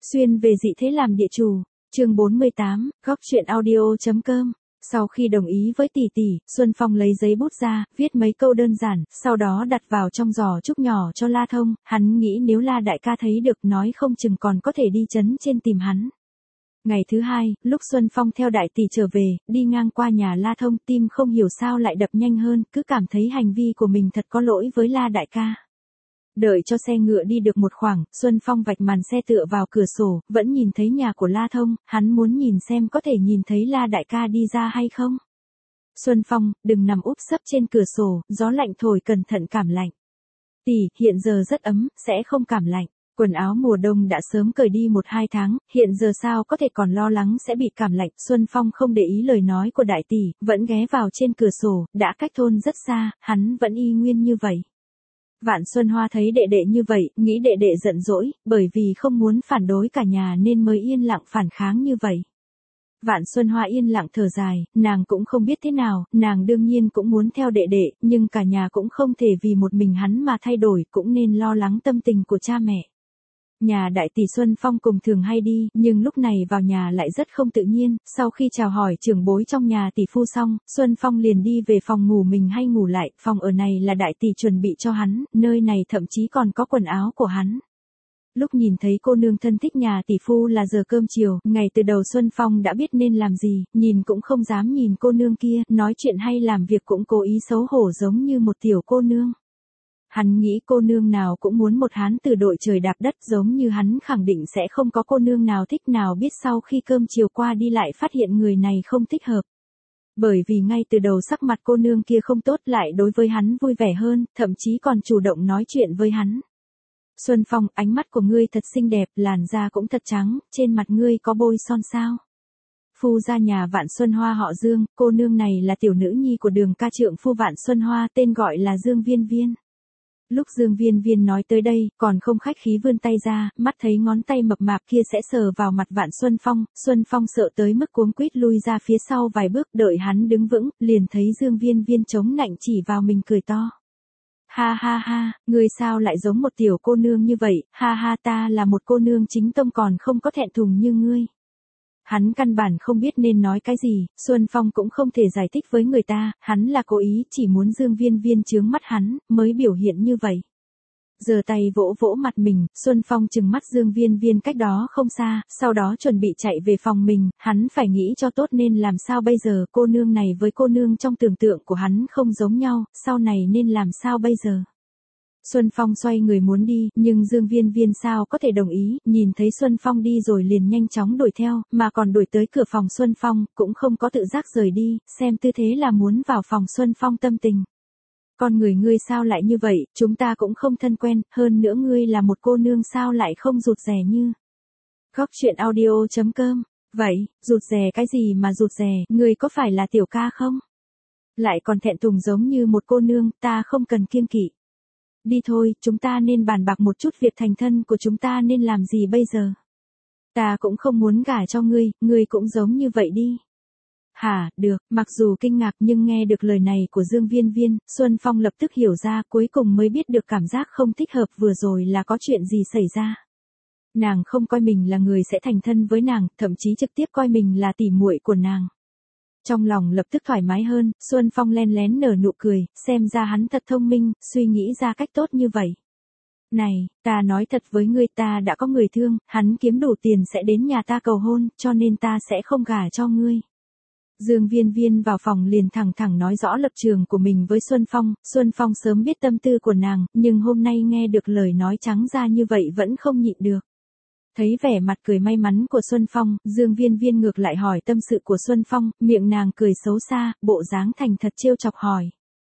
Xuyên về dị thế làm địa chủ, chương 48, góc truyện audio.com. Sau khi đồng ý với tỷ tỷ, Xuân Phong lấy giấy bút ra, viết mấy câu đơn giản, sau đó đặt vào trong giỏ trúc nhỏ cho La Thông, hắn nghĩ nếu La đại ca thấy được nói không chừng còn có thể đi trấn trên tìm hắn. Ngày thứ hai, lúc Xuân Phong theo đại tỷ trở về, đi ngang qua nhà La Thông, tim không hiểu sao lại đập nhanh hơn, cứ cảm thấy hành vi của mình thật có lỗi với La đại ca. Đợi cho xe ngựa đi được một khoảng, Xuân Phong vạch màn xe tựa vào cửa sổ, vẫn nhìn thấy nhà của La Thông, hắn muốn nhìn xem có thể nhìn thấy La đại ca đi ra hay không. Xuân Phong, đừng nằm úp sấp trên cửa sổ, gió lạnh thổi cẩn thận cảm lạnh. Tỷ, hiện giờ rất ấm, sẽ không cảm lạnh. Quần áo mùa đông đã sớm cởi đi 1-2 tháng, hiện giờ sao có thể còn lo lắng sẽ bị cảm lạnh. Xuân Phong không để ý lời nói của đại tỷ, vẫn ghé vào trên cửa sổ, đã cách thôn rất xa, hắn vẫn y nguyên như vậy. Vạn Xuân Hoa thấy đệ đệ như vậy, nghĩ đệ đệ giận dỗi, bởi vì không muốn phản đối cả nhà nên mới yên lặng phản kháng như vậy. Vạn Xuân Hoa yên lặng thở dài, nàng cũng không biết thế nào, nàng đương nhiên cũng muốn theo đệ đệ, nhưng cả nhà cũng không thể vì một mình hắn mà thay đổi, cũng nên lo lắng tâm tình của cha mẹ. Nhà đại tỷ Xuân Phong cùng thường hay đi, nhưng lúc này vào nhà lại rất không tự nhiên, sau khi chào hỏi trưởng bối trong nhà tỷ phu xong, Xuân Phong liền đi về phòng ngủ mình hay ngủ lại, phòng ở này là đại tỷ chuẩn bị cho hắn, nơi này thậm chí còn có quần áo của hắn. Lúc nhìn thấy cô nương thân thích nhà tỷ phu là giờ cơm chiều, ngày từ đầu Xuân Phong đã biết nên làm gì, nhìn cũng không dám nhìn cô nương kia, nói chuyện hay làm việc cũng cố ý xấu hổ giống như một tiểu cô nương. Hắn nghĩ cô nương nào cũng muốn một hán tử đội trời đạp đất giống như hắn khẳng định sẽ không có cô nương nào thích nào biết sau khi cơm chiều qua đi lại phát hiện người này không thích hợp. Bởi vì ngay từ đầu sắc mặt cô nương kia không tốt lại đối với hắn vui vẻ hơn, thậm chí còn chủ động nói chuyện với hắn. Xuân Phong, ánh mắt của ngươi thật xinh đẹp, làn da cũng thật trắng, trên mặt ngươi có bôi son sao? Phu gia nhà Vạn Xuân Hoa họ Dương, cô nương này là tiểu nữ nhi của Đường ca trượng phu Vạn Xuân Hoa, tên gọi là Dương Viên Viên. Lúc Dương Viên Viên nói tới đây, còn không khách khí vươn tay ra, mắt thấy ngón tay mập mạp kia sẽ sờ vào mặt Vạn Xuân Phong sợ tới mức cuống quýt lui ra phía sau vài bước, đợi hắn đứng vững, liền thấy Dương Viên Viên chống nạnh chỉ vào mình cười to. Ha ha ha, ngươi sao lại giống một tiểu cô nương như vậy, ha ha, ta là một cô nương chính tông còn không có thẹn thùng như ngươi. Hắn căn bản không biết nên nói cái gì, Xuân Phong cũng không thể giải thích với người ta, hắn là cố ý chỉ muốn Dương Viên Viên chướng mắt hắn, mới biểu hiện như vậy. Giơ tay vỗ vỗ mặt mình, Xuân Phong trừng mắt Dương Viên Viên cách đó không xa, sau đó chuẩn bị chạy về phòng mình, hắn phải nghĩ cho tốt nên làm sao bây giờ, cô nương này với cô nương trong tưởng tượng của hắn không giống nhau, sau này nên làm sao bây giờ. Xuân Phong xoay người muốn đi, nhưng Dương Viên Viên sao có thể đồng ý, nhìn thấy Xuân Phong đi rồi liền nhanh chóng đuổi theo, mà còn đuổi tới cửa phòng Xuân Phong, cũng không có tự giác rời đi, xem tư thế là muốn vào phòng Xuân Phong tâm tình. Con người ngươi sao lại như vậy, chúng ta cũng không thân quen, hơn nữa ngươi là một cô nương sao lại không rụt rè như. Góc truyện audio.com, vậy, rụt rè cái gì mà rụt rè, ngươi có phải là tiểu ca không? Lại còn thẹn thùng giống như một cô nương, ta không cần kiêng kỵ. Đi thôi, chúng ta nên bàn bạc một chút việc thành thân của chúng ta nên làm gì bây giờ. Ta cũng không muốn gả cho ngươi cũng giống như vậy đi. Hả, được, mặc dù kinh ngạc nhưng nghe được lời này của Dương Viên Viên, Xuân Phong lập tức hiểu ra, cuối cùng mới biết được cảm giác không thích hợp vừa rồi là có chuyện gì xảy ra. Nàng không coi mình là người sẽ thành thân với nàng, thậm chí trực tiếp coi mình là tỉ muội của nàng. Trong lòng lập tức thoải mái hơn, Xuân Phong len lén nở nụ cười, xem ra hắn thật thông minh, suy nghĩ ra cách tốt như vậy. Này, ta nói thật với ngươi, ta đã có người thương, hắn kiếm đủ tiền sẽ đến nhà ta cầu hôn, cho nên ta sẽ không gả cho ngươi. Dương Viên Viên vào phòng liền thẳng thẳng nói rõ lập trường của mình với Xuân Phong sớm biết tâm tư của nàng, nhưng hôm nay nghe được lời nói trắng ra như vậy vẫn không nhịn được. Thấy vẻ mặt cười may mắn của Xuân Phong, Dương Viên Viên ngược lại hỏi tâm sự của Xuân Phong, miệng nàng cười xấu xa, bộ dáng thành thật trêu chọc hỏi.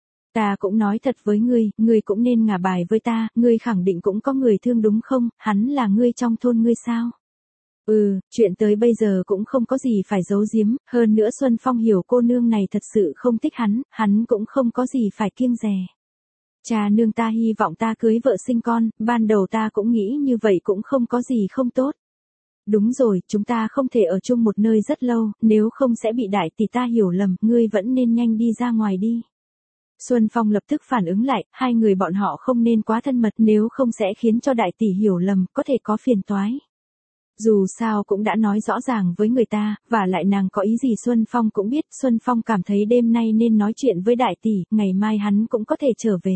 Ta cũng nói thật với ngươi cũng nên ngả bài với ta, ngươi khẳng định cũng có người thương đúng không, hắn là ngươi trong thôn ngươi sao? Chuyện tới bây giờ cũng không có gì phải giấu giếm, hơn nữa Xuân Phong hiểu cô nương này thật sự không thích hắn cũng không có gì phải kiêng dè. Cha nương ta hy vọng ta cưới vợ sinh con, ban đầu ta cũng nghĩ như vậy cũng không có gì không tốt. Đúng rồi, chúng ta không thể ở chung một nơi rất lâu, nếu không sẽ bị đại tỷ ta hiểu lầm, ngươi vẫn nên nhanh đi ra ngoài đi. Xuân Phong lập tức phản ứng lại, hai người bọn họ không nên quá thân mật nếu không sẽ khiến cho đại tỷ hiểu lầm, có thể có phiền toái. Dù sao cũng đã nói rõ ràng với người ta, và lại nàng có ý gì Xuân Phong cũng biết, Xuân Phong cảm thấy đêm nay nên nói chuyện với đại tỷ, ngày mai hắn cũng có thể trở về.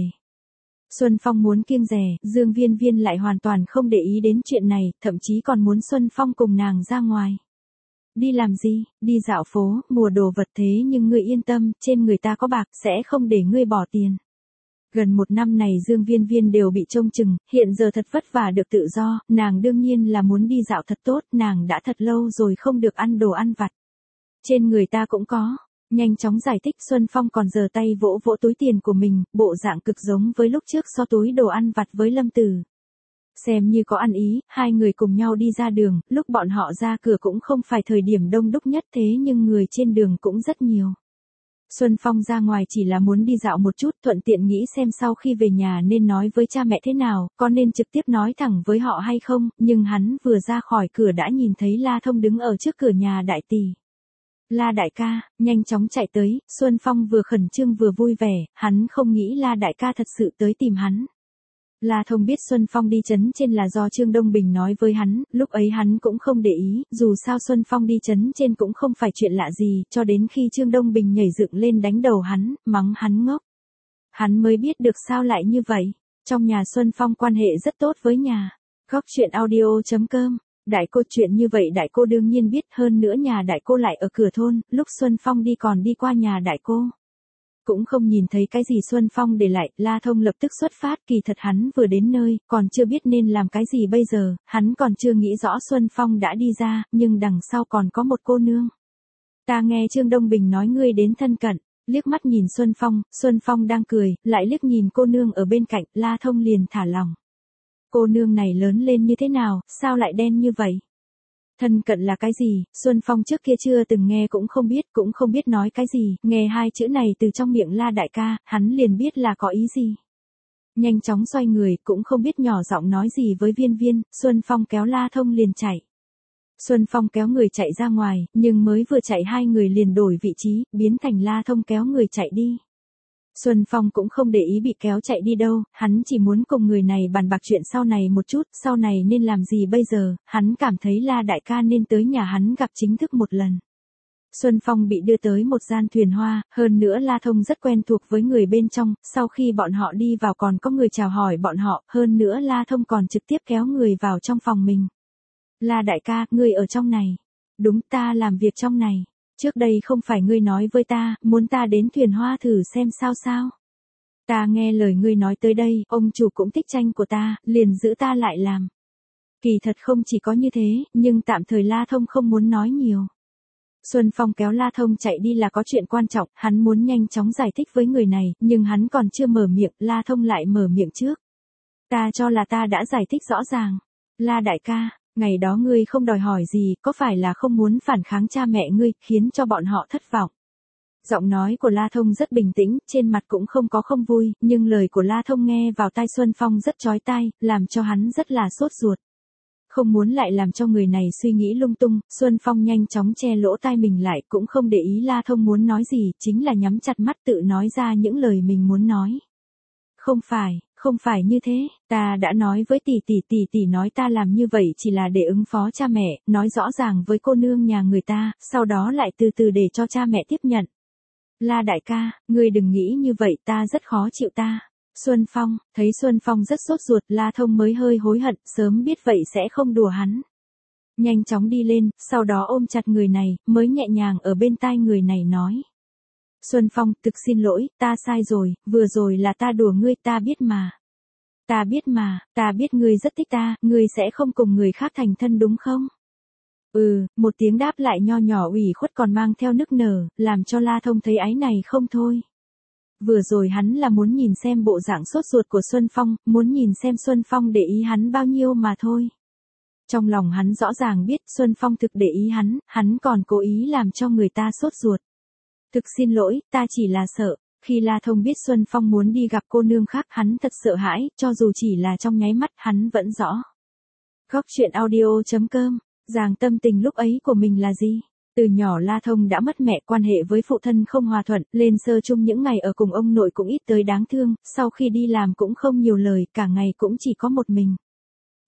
Xuân Phong muốn kiêng dè, Dương Viên Viên lại hoàn toàn không để ý đến chuyện này, thậm chí còn muốn Xuân Phong cùng nàng ra ngoài. Đi làm gì, đi dạo phố, mua đồ vật thế nhưng ngươi yên tâm, trên người ta có bạc, sẽ không để ngươi bỏ tiền. Gần một năm này Dương Viên Viên đều bị trông chừng, hiện giờ thật vất vả được tự do, nàng đương nhiên là muốn đi dạo thật tốt, nàng đã thật lâu rồi không được ăn đồ ăn vặt. Trên người ta cũng có. Nhanh chóng giải thích Xuân Phong còn giơ tay vỗ vỗ túi tiền của mình, bộ dạng cực giống với lúc trước so túi đồ ăn vặt với Lâm Tử. Xem như có ăn ý, hai người cùng nhau đi ra đường, lúc bọn họ ra cửa cũng không phải thời điểm đông đúc nhất thế nhưng người trên đường cũng rất nhiều. Xuân Phong ra ngoài chỉ là muốn đi dạo một chút, thuận tiện nghĩ xem sau khi về nhà nên nói với cha mẹ thế nào, có nên trực tiếp nói thẳng với họ hay không, nhưng hắn vừa ra khỏi cửa đã nhìn thấy La Thông đứng ở trước cửa nhà đại tỷ. La đại ca, nhanh chóng chạy tới, Xuân Phong vừa khẩn trương vừa vui vẻ, hắn không nghĩ La đại ca thật sự tới tìm hắn. La Thông biết Xuân Phong đi trấn trên là do Trương Đông Bình nói với hắn, lúc ấy hắn cũng không để ý, dù sao Xuân Phong đi trấn trên cũng không phải chuyện lạ gì, cho đến khi Trương Đông Bình nhảy dựng lên đánh đầu hắn, mắng hắn ngốc. Hắn mới biết được sao lại như vậy. Trong nhà Xuân Phong quan hệ rất tốt với nhà. Góc chuyện audio.com. Đại cô chuyện như vậy đại cô đương nhiên biết, hơn nữa nhà đại cô lại ở cửa thôn, lúc Xuân Phong đi còn đi qua nhà đại cô. Cũng không nhìn thấy cái gì Xuân Phong để lại, La Thông lập tức xuất phát, kỳ thật hắn vừa đến nơi, còn chưa biết nên làm cái gì bây giờ, hắn còn chưa nghĩ rõ Xuân Phong đã đi ra, nhưng đằng sau còn có một cô nương. Ta nghe Trương Đông Bình nói ngươi đến thân cận, liếc mắt nhìn Xuân Phong đang cười, lại liếc nhìn cô nương ở bên cạnh, La Thông liền thả lòng. Cô nương này lớn lên như thế nào, sao lại đen như vậy? Thân cận là cái gì, Xuân Phong trước kia chưa từng nghe cũng không biết nói cái gì, nghe hai chữ này từ trong miệng La đại ca, hắn liền biết là có ý gì. Nhanh chóng xoay người, cũng không biết nhỏ giọng nói gì với Viên Viên, Xuân Phong kéo La Thông liền chạy. Xuân Phong kéo người chạy ra ngoài, nhưng mới vừa chạy hai người liền đổi vị trí, biến thành La Thông kéo người chạy đi. Xuân Phong cũng không để ý bị kéo chạy đi đâu, hắn chỉ muốn cùng người này bàn bạc chuyện sau này một chút, sau này nên làm gì bây giờ, hắn cảm thấy La đại ca nên tới nhà hắn gặp chính thức một lần. Xuân Phong bị đưa tới một gian thuyền hoa, hơn nữa La Thông rất quen thuộc với người bên trong, sau khi bọn họ đi vào còn có người chào hỏi bọn họ, hơn nữa La Thông còn trực tiếp kéo người vào trong phòng mình. La đại ca, ngươi ở trong này. Đúng, ta làm việc trong này. Trước đây không phải ngươi nói với ta, muốn ta đến thuyền hoa thử xem sao? Ta nghe lời ngươi nói tới đây, ông chủ cũng thích tranh của ta, liền giữ ta lại làm. Kỳ thật không chỉ có như thế, nhưng tạm thời La Thông không muốn nói nhiều. Xuân Phong kéo La Thông chạy đi là có chuyện quan trọng, hắn muốn nhanh chóng giải thích với người này, nhưng hắn còn chưa mở miệng, La Thông lại mở miệng trước. Ta cho là ta đã giải thích rõ ràng. La đại ca, ngày đó ngươi không đòi hỏi gì, có phải là không muốn phản kháng cha mẹ ngươi, khiến cho bọn họ thất vọng? Giọng nói của La Thông rất bình tĩnh, trên mặt cũng không có không vui, nhưng lời của La Thông nghe vào tai Xuân Phong rất chói tai, làm cho hắn rất là sốt ruột. Không muốn lại làm cho người này suy nghĩ lung tung, Xuân Phong nhanh chóng che lỗ tai mình lại, cũng không để ý La Thông muốn nói gì, chính là nhắm chặt mắt tự nói ra những lời mình muốn nói. Không phải như thế, ta đã nói với tỷ nói ta làm như vậy chỉ là để ứng phó cha mẹ, nói rõ ràng với cô nương nhà người ta, sau đó lại từ từ để cho cha mẹ tiếp nhận. La đại ca, ngươi đừng nghĩ như vậy, ta rất khó chịu ta. Xuân Phong, thấy Xuân Phong rất sốt ruột, La Thông mới hơi hối hận, sớm biết vậy sẽ không đùa hắn. Nhanh chóng đi lên, sau đó ôm chặt người này, mới nhẹ nhàng ở bên tai người này nói. Xuân Phong, thực xin lỗi, ta sai rồi, vừa rồi là ta đùa ngươi, ta biết mà. Ta biết ngươi rất thích ta, ngươi sẽ không cùng người khác thành thân đúng không? Một tiếng đáp lại nho nhỏ ủy khuất còn mang theo nức nở, làm cho La Thông thấy áy này không thôi. Vừa rồi hắn là muốn nhìn xem bộ dạng sốt ruột của Xuân Phong, muốn nhìn xem Xuân Phong để ý hắn bao nhiêu mà thôi. Trong lòng hắn rõ ràng biết Xuân Phong thực để ý hắn còn cố ý làm cho người ta sốt ruột. Thực xin lỗi, ta chỉ là sợ. Khi La Thông biết Xuân Phong muốn đi gặp cô nương khác, hắn thật sợ hãi, cho dù chỉ là trong nháy mắt, hắn vẫn rõ. Góc chuyện audio.com, Giàng tâm tình lúc ấy của mình là gì? Từ nhỏ La Thông đã mất mẹ, quan hệ với phụ thân không hòa thuận, lên sơ chung những ngày ở cùng ông nội cũng ít tới đáng thương, sau khi đi làm cũng không nhiều lời, cả ngày cũng chỉ có một mình.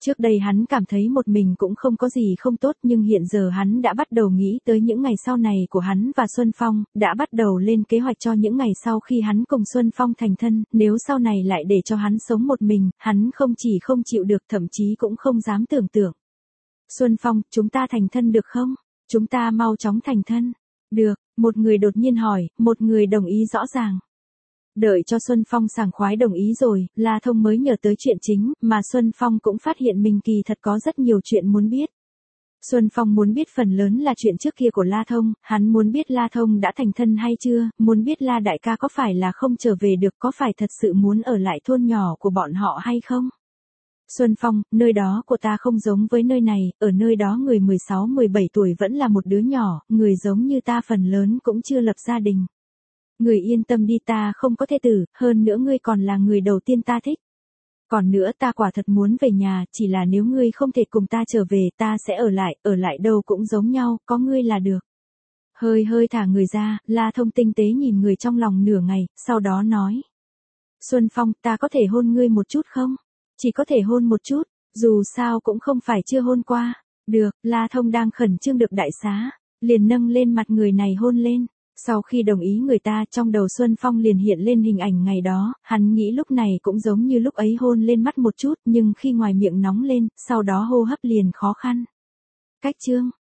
Trước đây hắn cảm thấy một mình cũng không có gì không tốt, nhưng hiện giờ hắn đã bắt đầu nghĩ tới những ngày sau này của hắn và Xuân Phong, đã bắt đầu lên kế hoạch cho những ngày sau khi hắn cùng Xuân Phong thành thân, nếu sau này lại để cho hắn sống một mình, hắn không chỉ không chịu được, thậm chí cũng không dám tưởng tượng. Xuân Phong, chúng ta thành thân được không? Chúng ta mau chóng thành thân. Được, một người đột nhiên hỏi, một người đồng ý rõ ràng. Đợi cho Xuân Phong sảng khoái đồng ý rồi, La Thông mới nhớ tới chuyện chính, mà Xuân Phong cũng phát hiện mình kỳ thật có rất nhiều chuyện muốn biết. Xuân Phong muốn biết phần lớn là chuyện trước kia của La Thông, hắn muốn biết La Thông đã thành thân hay chưa, muốn biết La đại ca có phải là không trở về được, có phải thật sự muốn ở lại thôn nhỏ của bọn họ hay không. Xuân Phong, nơi đó của ta không giống với nơi này, ở nơi đó người 16-17 tuổi vẫn là một đứa nhỏ, người giống như ta phần lớn cũng chưa lập gia đình. Người yên tâm đi, ta không có thê tử, hơn nữa ngươi còn là người đầu tiên ta thích. Còn nữa ta quả thật muốn về nhà, chỉ là nếu ngươi không thể cùng ta trở về, ta sẽ ở lại đâu cũng giống nhau, có ngươi là được. Hơi thả người ra, La Thông tinh tế nhìn người trong lòng nửa ngày, sau đó nói. Xuân Phong, ta có thể hôn ngươi một chút không? Chỉ có thể hôn một chút, dù sao cũng không phải chưa hôn qua. Được, La Thông đang khẩn trương được đại xá, liền nâng lên mặt người này hôn lên. Sau khi đồng ý người ta, trong đầu Xuân Phong liền hiện lên hình ảnh ngày đó, hắn nghĩ lúc này cũng giống như lúc ấy hôn lên mắt một chút, nhưng khi ngoài miệng nóng lên, sau đó hô hấp liền khó khăn. Cách chương